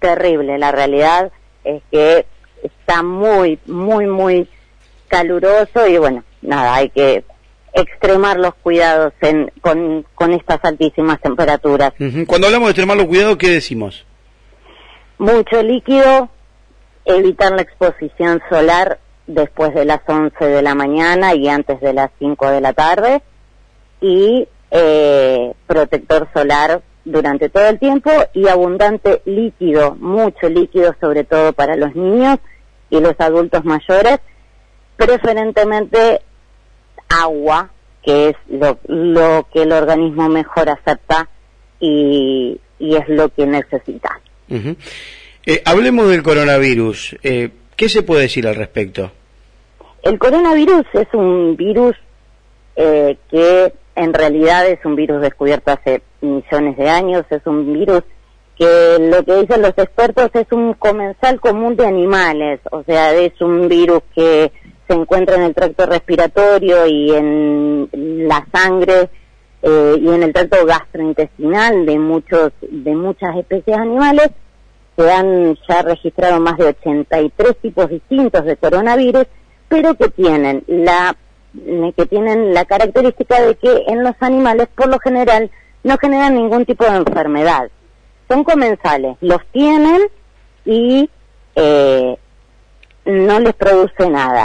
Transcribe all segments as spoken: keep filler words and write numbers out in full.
terrible. La realidad es que está muy, muy, muy caluroso y bueno, nada, hay que extremar los cuidados en, con, con estas altísimas temperaturas. Uh-huh. Cuando hablamos de extremar los cuidados, ¿qué decimos? Mucho líquido, evitar la exposición solar después de las once de la mañana y antes de las cinco de la tarde, y eh, protector solar durante todo el tiempo, y abundante líquido, mucho líquido, sobre todo para los niños y los adultos mayores, preferentemente agua, que es lo, lo que el organismo mejor acepta y, y es lo que necesita. Uh-huh. Eh, hablemos del coronavirus. Eh, ¿Qué se puede decir al respecto? El coronavirus es un virus eh, que en realidad es un virus descubierto hace millones de años, es un virus que lo que dicen los expertos es un comensal común de animales, o sea, es un virus que se encuentra en el tracto respiratorio y en la sangre eh, y en el tracto gastrointestinal de muchos de muchas especies animales. Se han ya registrado más de ochenta y tres tipos distintos de coronavirus, pero que tienen la que tienen la característica de que en los animales por lo general no generan ningún tipo de enfermedad. Son comensales, los tienen y eh, no les produce nada.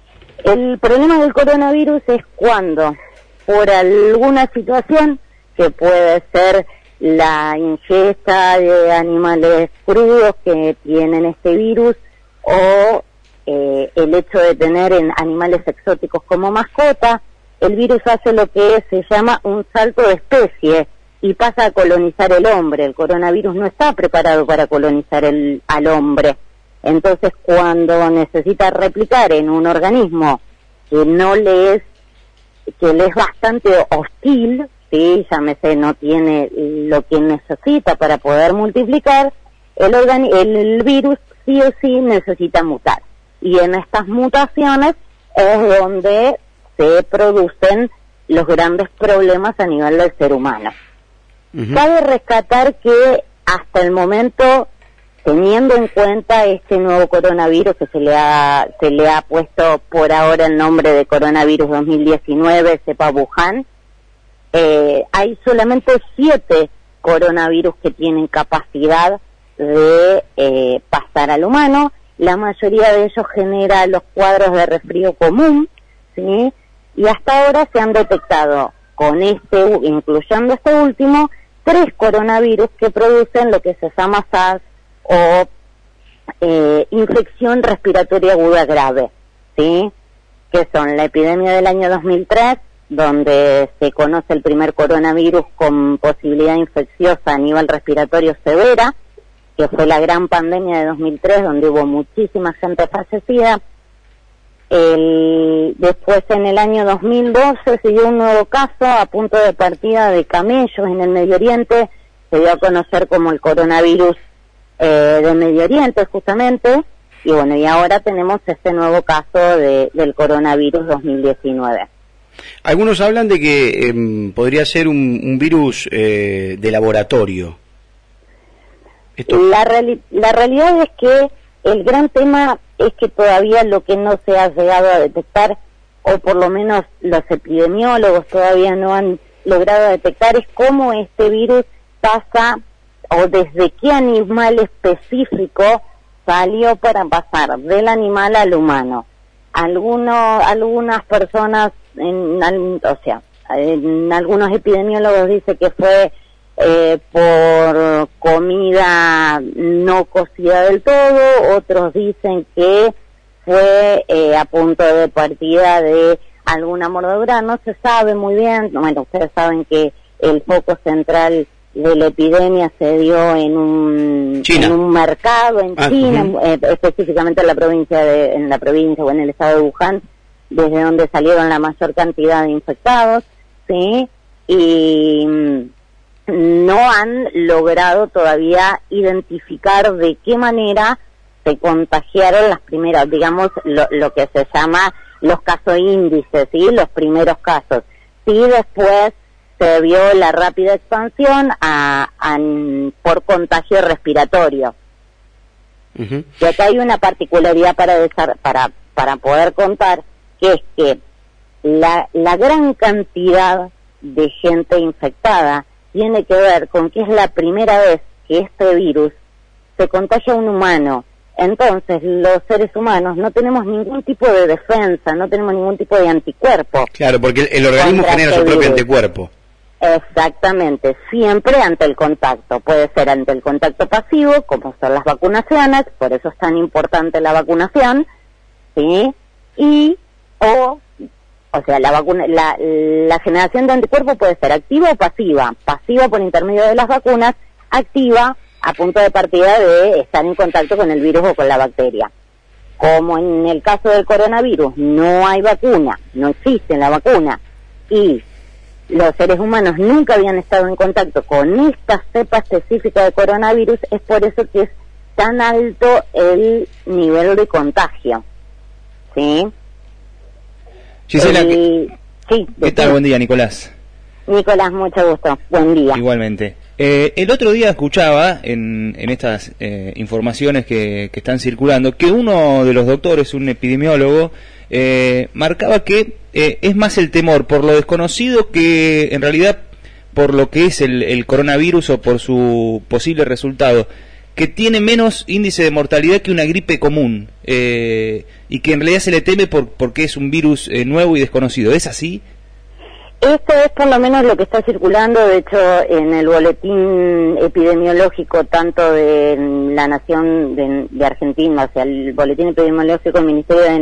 El problema del coronavirus es cuando, por alguna situación, que puede ser la ingesta de animales crudos que tienen este virus, o eh, el hecho de tener en animales exóticos como mascota, el virus hace lo que se llama un salto de especie y pasa a colonizar el hombre. El coronavirus no está preparado para colonizar el, al hombre. Entonces, cuando necesita replicar en un organismo que no le es, que le es bastante hostil, sí, llámese, no tiene lo que necesita para poder multiplicar, el, organi- el, el virus sí o sí necesita mutar. Y en estas mutaciones es donde se producen los grandes problemas a nivel del ser humano. Uh-huh. Cabe rescatar que hasta el momento, teniendo en cuenta este nuevo coronavirus que se le ha se le ha puesto por ahora el nombre de coronavirus dos mil diecinueve, cepa Wuhan, eh, hay solamente siete coronavirus que tienen capacidad de eh, pasar al humano. La mayoría de ellos genera los cuadros de resfrío común, ¿sí? Y hasta ahora se han detectado con este, incluyendo este último, tres coronavirus que producen lo que se llama SARS o eh, infección respiratoria aguda grave, ¿sí? Que son la epidemia del año dos mil tres, donde se conoce el primer coronavirus con posibilidad infecciosa a nivel respiratorio severa, que fue la gran pandemia de dos mil tres, donde hubo muchísima gente fallecida. El, después, en el año dos mil doce, se dio un nuevo caso a punto de partida de camellos en el Medio Oriente. Se dio a conocer como el coronavirus eh, del Medio Oriente, justamente. Y bueno, y ahora tenemos este nuevo caso de, del coronavirus dos mil diecinueve. Algunos hablan de que eh, podría ser un, un virus eh, de laboratorio. Esto... La, reali- la realidad es que el gran tema es que todavía lo que no se ha llegado a detectar, o por lo menos los epidemiólogos todavía no han logrado detectar, es cómo este virus pasa, o desde qué animal específico salió para pasar del animal al humano. Algunos, algunas personas, en, o sea, en algunos epidemiólogos dicen que fue eh, por comida no cocida del todo, otros dicen que fue eh, a punto de partida de alguna mordedura, no se sabe muy bien. Bueno, ustedes saben que el foco central de la epidemia se dio en un China. en un mercado en ah, China, uh-huh. eh, específicamente en la provincia de en la provincia o en el estado de Wuhan, desde donde salieron la mayor cantidad de infectados, sí, y mm, no han logrado todavía identificar de qué manera se contagiaron las primeras, digamos, lo, lo que se llama los casos índices, ¿sí? Los primeros casos. Sí, después se vio la rápida expansión a, a, por contagio respiratorio, Uh-huh. Y acá hay una particularidad para, desar- para, para poder contar, que es que la, la gran cantidad de gente infectada tiene que ver con que es la primera vez que este virus se contagia a un humano. Entonces, los seres humanos no tenemos ningún tipo de defensa, no tenemos ningún tipo de anticuerpo. Claro, porque el, el organismo genera su propio anticuerpo. Exactamente, siempre ante el contacto. Puede ser ante el contacto pasivo, como son las vacunaciones, por eso es tan importante la vacunación, ¿sí? Y, o, o sea, la vacuna, la, la generación de anticuerpos puede ser activa o pasiva. Pasiva por intermedio de las vacunas, activa a punto de partida de estar en contacto con el virus o con la bacteria. Como en el caso del coronavirus no hay vacuna, no existe la vacuna, y los seres humanos nunca habían estado en contacto con esta cepa específica de coronavirus, es por eso que es tan alto el nivel de contagio. ¿Sí? Gisela, el... sí, ¿qué tal? Buen día, Nicolás. Nicolás, mucho gusto. Buen día. Igualmente. Eh, el otro día escuchaba en, en estas eh, informaciones que, que están circulando que uno de los doctores, un epidemiólogo, eh, marcaba que eh, es más el temor por lo desconocido que en realidad por lo que es el, el coronavirus o por su posible resultado, que tiene menos índice de mortalidad que una gripe común eh, y que en realidad se le teme por, porque es un virus eh, nuevo y desconocido. ¿Es así? Esto es por lo menos lo que está circulando, de hecho, en el boletín epidemiológico, tanto de la Nación de, de Argentina, o sea, el boletín epidemiológico del Ministerio de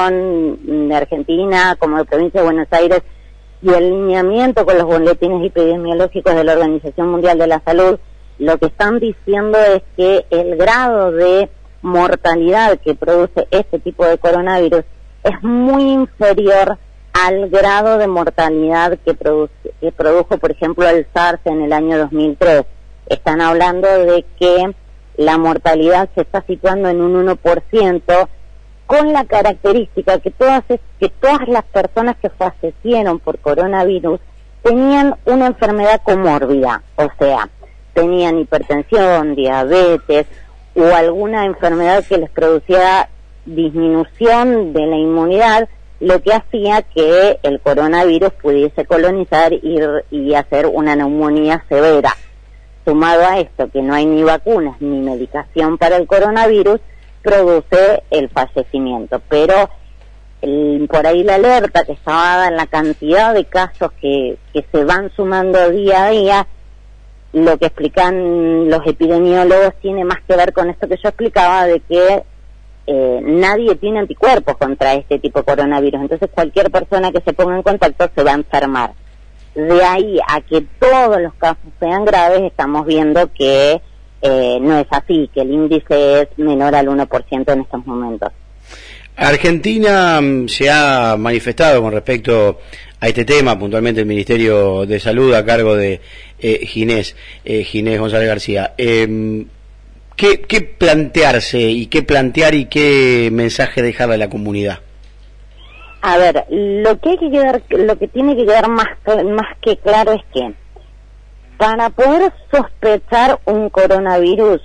Nación de Argentina, como de Provincia de Buenos Aires, y el lineamiento con los boletines epidemiológicos de la Organización Mundial de la Salud, lo que están diciendo es que el grado de mortalidad que produce este tipo de coronavirus es muy inferior al grado de mortalidad que, produce, que produjo, por ejemplo, el SARS en el año dos mil tres. Están hablando de que la mortalidad se está situando en un uno por ciento, con la característica que todas, que todas las personas que fallecieron por coronavirus tenían una enfermedad comórbida, o sea, tenían hipertensión, diabetes o alguna enfermedad que les producía disminución de la inmunidad, lo que hacía que el coronavirus pudiese colonizar y, y hacer una neumonía severa. Sumado a esto, que no hay ni vacunas ni medicación para el coronavirus, produce el fallecimiento. Pero el, por ahí la alerta que estaba dada en la cantidad de casos que, que se van sumando día a día, lo que explican los epidemiólogos tiene más que ver con esto que yo explicaba, de que Eh, nadie tiene anticuerpos contra este tipo de coronavirus, entonces cualquier persona que se ponga en contacto se va a enfermar. De ahí a que todos los casos sean graves, estamos viendo que eh, no es así, que el índice es menor al uno por ciento en estos momentos. Argentina se ha manifestado con respecto a este tema, puntualmente el Ministerio de Salud a cargo de eh, Ginés, eh, Ginés González García. Eh, ¿Qué, ¿Qué plantearse y qué plantear y qué mensaje dejarle a la comunidad? A ver, lo que hay que quedar, lo que tiene que quedar más, más que claro es que para poder sospechar un coronavirus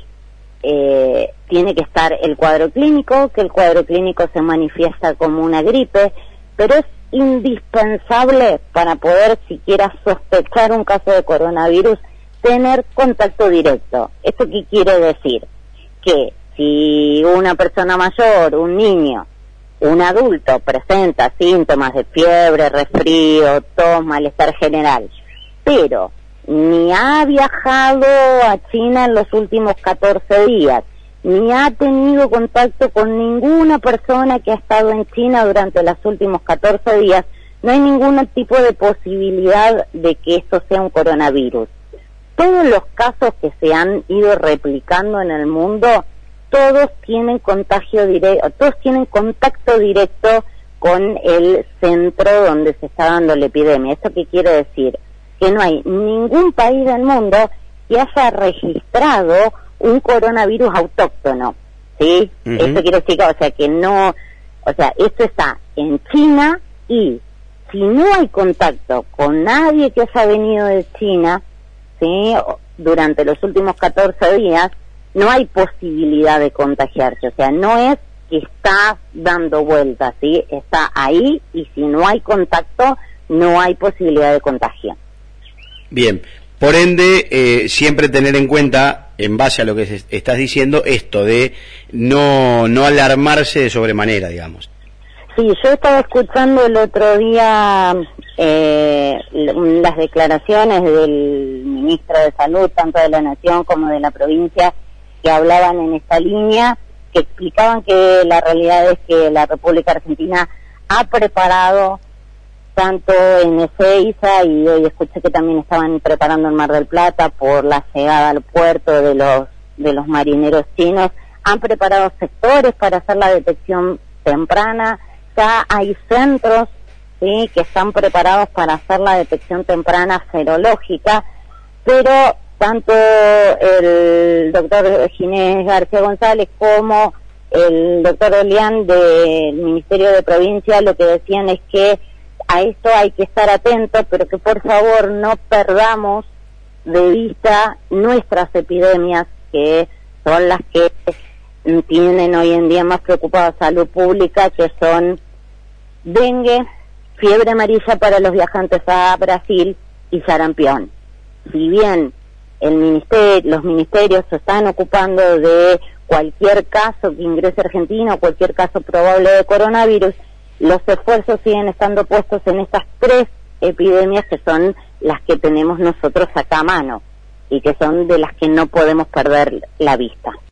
eh, tiene que estar el cuadro clínico, que el cuadro clínico se manifiesta como una gripe, pero es indispensable para poder siquiera sospechar un caso de coronavirus tener contacto directo. ¿Esto qué quiere decir? Que si una persona mayor, un niño, un adulto presenta síntomas de fiebre, resfrío, tos, malestar general, pero ni ha viajado a China en los últimos catorce días, ni ha tenido contacto con ninguna persona que ha estado en China durante los últimos catorce días, no hay ningún tipo de posibilidad de que esto sea un coronavirus. Todos los casos que se han ido replicando en el mundo, todos tienen contagio directo, todos tienen contacto directo con el centro donde se está dando la epidemia. ¿Esto qué quiere decir? Que no hay ningún país del mundo que haya registrado un coronavirus autóctono, ¿sí? Uh-huh. Esto quiere decir que, o sea, que no, o sea, esto está en China, y si no hay contacto con nadie que haya venido de China, ¿sí?, durante los últimos catorce días, no hay posibilidad de contagiarse, o sea, no es que está dando vueltas, ¿sí? Está ahí y si no hay contacto, no hay posibilidad de contagio. Bien, por ende, eh, siempre tener en cuenta, en base a lo que se, estás diciendo, esto de no, no alarmarse de sobremanera, digamos. Sí, yo estaba escuchando el otro día eh, las declaraciones del ministro de Salud, tanto de la Nación como de la provincia, que hablaban en esta línea, que explicaban que la realidad es que la República Argentina ha preparado tanto en Ezeiza, y hoy escuché que también estaban preparando en Mar del Plata por la llegada al puerto de los de los marineros chinos, han preparado sectores para hacer la detección temprana. Ya hay centros, ¿sí?, que están preparados para hacer la detección temprana serológica, pero tanto el doctor Ginés García González como el doctor Olián del Ministerio de Provincia lo que decían es que a esto hay que estar atentos, pero que por favor no perdamos de vista nuestras epidemias, que son las que tienen hoy en día más preocupada salud pública, que son dengue, fiebre amarilla para los viajantes a Brasil y sarampión. Si bien el ministerio, los ministerios se están ocupando de cualquier caso que ingrese a Argentina o cualquier caso probable de coronavirus, los esfuerzos siguen estando puestos en estas tres epidemias que son las que tenemos nosotros acá a mano y que son de las que no podemos perder la vista.